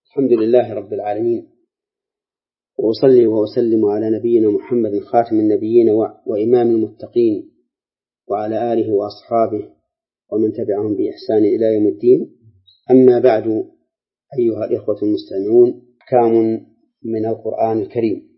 الحمد لله رب العالمين، وأصلي وأسلم على نبينا محمد خاتم النبيين وإمام المتقين، وعلى آله وأصحابه ومن تبعهم بإحسان إلى يوم الدين. أما بعد، أيها الإخوة المستمعون، أحكام من القرآن الكريم.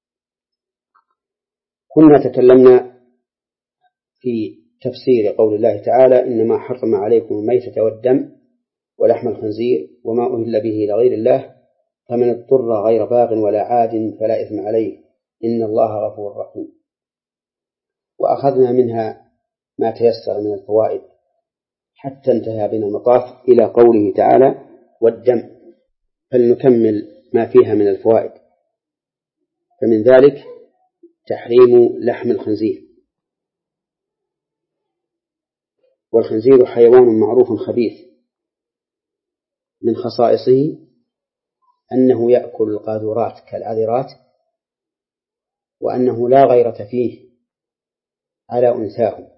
كنا تكلمنا في تفسير قول الله تعالى: إنما حرم عليكم الميتة والدم ولحم الخنزير وما أهل به لغير الله فمن اضطر غير باغ ولا عاد فلا إثم عليه إن الله غفور رحيم. وأخذنا منها ما تيسر من الفوائد حتى انتهى بنا المطاف إلى قوله تعالى: والدم. فلنكمل ما فيها من الفوائد. فمن ذلك تحريم لحم الخنزير. والخنزير حيوان معروف خبيث، من خصائصه أنه يأكل القاذورات كالعذرات، وأنه لا غيرة فيه على أنثاه،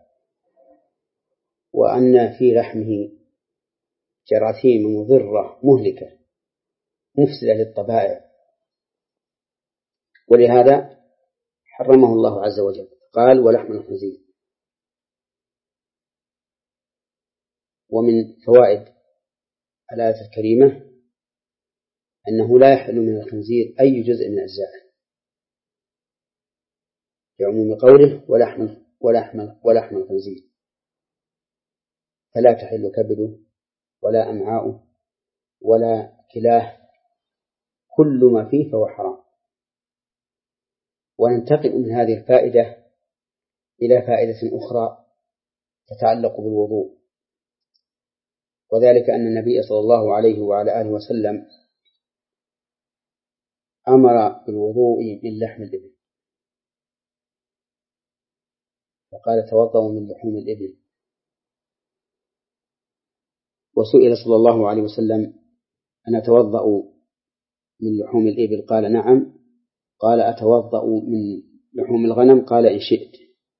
وأن في لحمه جراثيم مضرة مهلكة مفسدة للطبائع، ولهذا حرمه الله عز وجل، قال: ولحم الخنزير. ومن فوائد الآية الكريمة أنه لا يحل من الخنزير أي جزء من أجزائه، لعموم قوله: ولحم الخنزير، فلا تحل كبده ولا أمعاؤه ولا كلاه، كل ما فيه فهو حرام. وننتقل من هذه الفائدة إلى فائدة أخرى تتعلق بالوضوء، وذلك أن النبي صلى الله عليه وعلى آله وسلم أمر بالوضوء من لحم الإبل، فقال: توضأوا من لحوم الإبل. وسئل صلى الله عليه وسلم: أنا أتوضأ من لحوم الإبل؟ قال: نعم. قال: أتوضأ من لحوم الغنم؟ قال: إن شئت.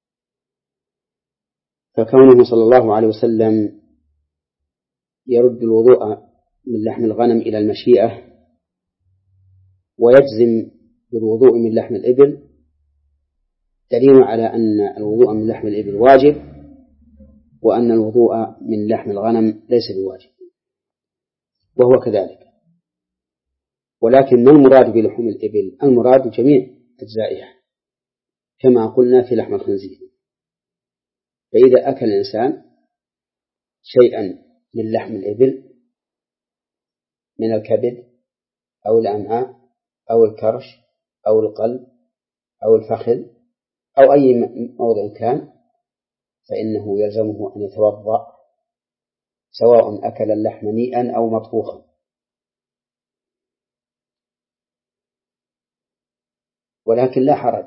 فكونه صلى الله عليه وسلم يرد الوضوء من لحم الغنم إلى المشيئة، ويجزم بالوضوء من لحم الإبل، دليل على أن الوضوء من لحم الإبل واجب، وأن الوضوء من لحم الغنم ليس بواجب، وهو كذلك. ولكن ما المراد بلحوم الإبل؟ المراد جميع أجزائها، كما قلنا في لحم الخنزير. فإذا أكل الإنسان شيئا من لحم الإبل من الكبد أو الأمعاء أو الكرش أو القلب أو الفخذ أو أي موضع كان، فإنه يلزمه أن يتوضأ، سواء أكل اللحم نيئا أو مطبوخا. ولكن لا حرج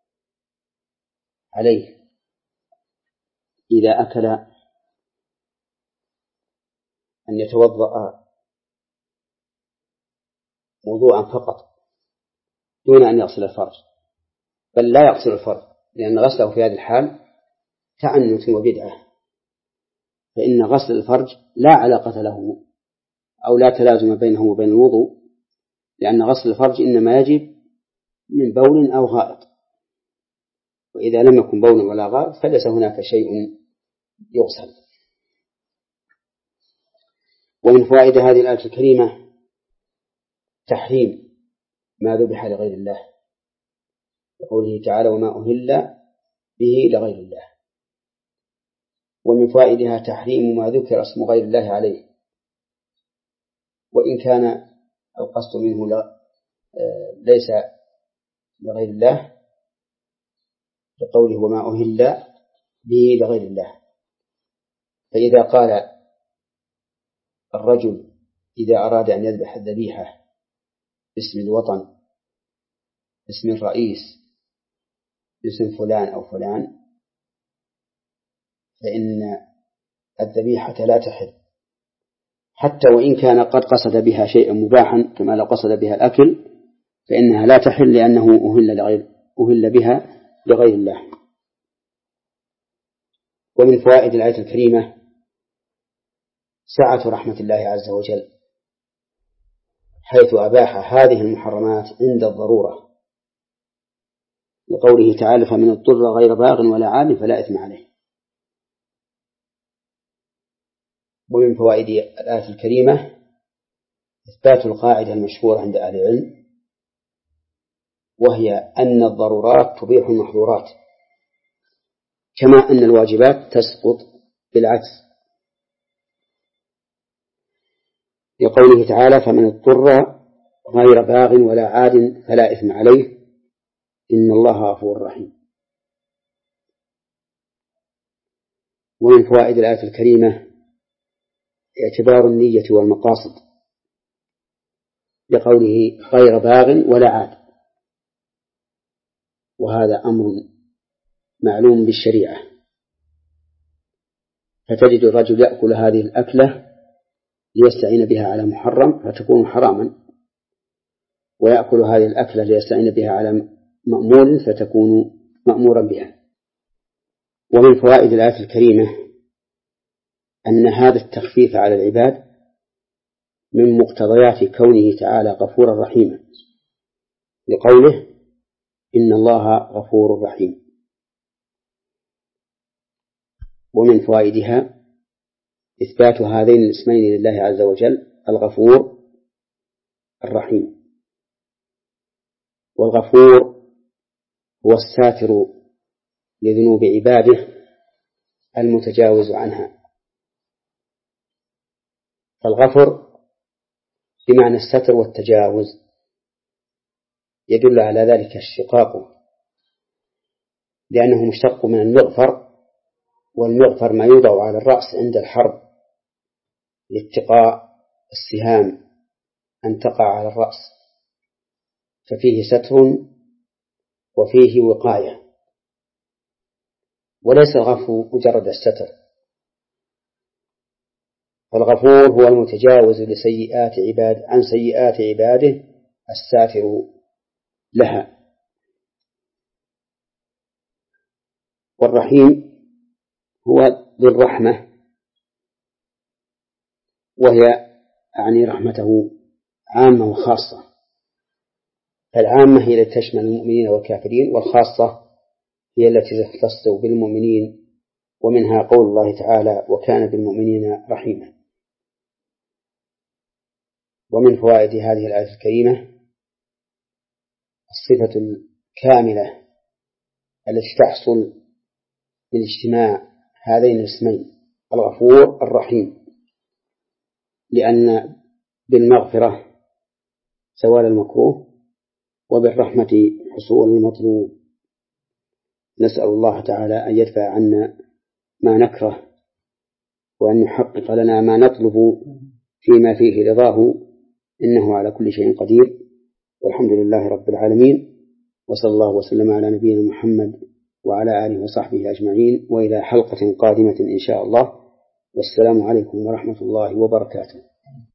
عليه إذا أكل أن يتوضأ وضوءا فقط دون أن يغسل الفرج، بل لا يغسل الفرج، لأن غسله في هذه الحال تعنت وبدعة، فإن غسل الفرج لا علاقة له أو لا تلازم بينه وبين الوضوء، لأن غسل الفرج إنما يجب من بول أو غائط، وإذا لم يكن بول ولا غائط فليس هناك شيء يغسل. ومن فوائد هذه الآية الكريمة تحريم ما ذبح لغير الله، يقوله تعالى: وما أهل به لغير الله. ومن فوائدها تحريم ما ذكر اسم غير الله عليه، وإن كان القصد منه ليس لغير الله، بقوله: وما أهل به لغير الله. فإذا قال الرجل إذا أراد أن يذبح الذبيحة باسم الوطن، باسم الرئيس، باسم فلان أو فلان، فإن الذبيحة لا تحل، حتى وإن كان قد قصد بها شيئا مباحا كما لو قصد بها الأكل، فإنها لا تحل لأنه أهل بها لغير الله. ومن فوائد الآية الكريمة سعة رحمة الله عز وجل، حيث أباح هذه المحرمات عند الضرورة، لقوله تعالى فمن اضطر غير باغ ولا عاد فلا إثم عليه. ومن فوائد الآية الكريمة إثبات القاعدة المشهورة عند أهل العلم، وهي أن الضرورات تبيح المحظورات، كما أن الواجبات تسقط بالعكس، لقوله تعالى فمن اضطر غير باغ ولا عاد فلا إثم عليه إن الله غفور رحيم. ومن فوائد الآية الكريمة اعتبار النية والمقاصد، لقوله غير باغ ولا عاد، وهذا أمر معلوم بالشريعة، فتجد الرجل يأكل هذه الأكلة ليستعين بها على محرم فتكون حراما، ويأكل هذه الأكلة ليستعين بها على مأمور فتكون مأمورا بها. ومن فوائد الآية الكريمة أن هذا التخفيف على العباد من مقتضيات كونه تعالى غفورا رحيما، لقوله إن الله غفور رحيم. ومن فوائدها إثبات هذين الاسمين لله عز وجل الغفور الرحيم. والغفور هو الساتر لذنوب عباده المتجاوز عنها، فالغفر بمعنى الستر والتجاوز، يدل على ذلك الشقاق، لأنه مشتق من المغفر، والمغفر ما يوضع على الرأس عند الحرب لاتقاء السهام أن تقع على الرأس، ففيه ستر وفيه وقاية، وليس الغفو مجرد الستر، فالغفور هو المتجاوز عن سيئات عباده الساتر لها. والرحيم هو ذو الرحمة، وهي يعني رحمته عامة وخاصة، فالعامة هي التي تشمل المؤمنين والكافرين، والخاصة هي التي تختص بالمؤمنين، ومنها قول الله تعالى وكان بالمؤمنين رحيما. ومن فوائد هذه الآية الكريمة الصفة الكاملة التي تحصل بالاجتماع هذين الاسمين الغفور الرحيم، لأن بالمغفرة زوال المكروه، وبالرحمة حصول المطلوب. نسأل الله تعالى أن يدفع عنا ما نكره، وأن يحقق لنا ما نطلب فيما فيه رضاه، إنه على كل شيء قدير، والحمد لله رب العالمين، وصلى الله وسلم على نبينا محمد وعلى آله وصحبه أجمعين، وإلى حلقة قادمة إن شاء الله، والسلام عليكم ورحمة الله وبركاته.